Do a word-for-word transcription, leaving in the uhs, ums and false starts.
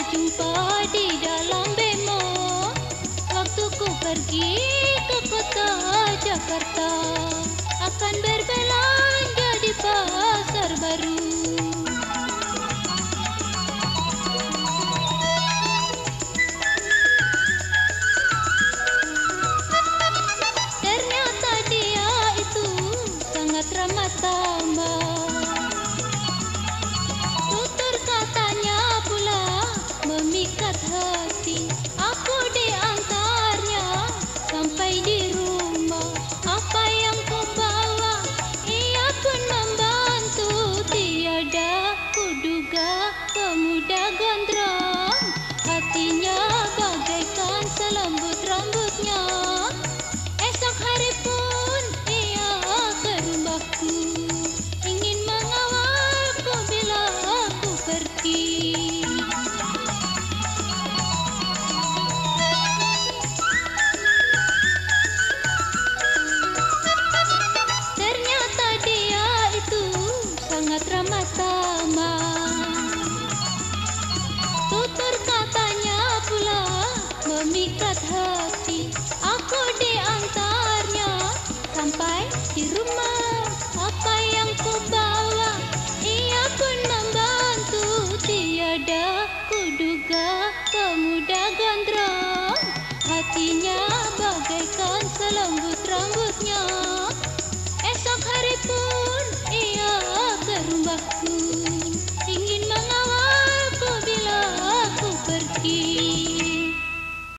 jumpa di dalam bemo. Waktu ku pergi ke kota Jakarta, akan berbelanja di pasar baru. Ternyata dia itu sangat ramah tamah. Tutur katanya pula memikat hati. Aku diantarnya sampai di rumah. Apa yang ku bawa, ia pun membantu. Tiada kuduga pemuda gondrong, hatinya bagaikan selembut rambutnya. Esok hari pun ia ke rumahku, ingin mengawalku bila aku pergi. Ternyata dia itu sangat ramah tamah. Tutur katanya pula memikat hati. Aku diantarnya sampai di rumah. Apa yang ku bawa, ia pun membantu. Tiada kuduga pemuda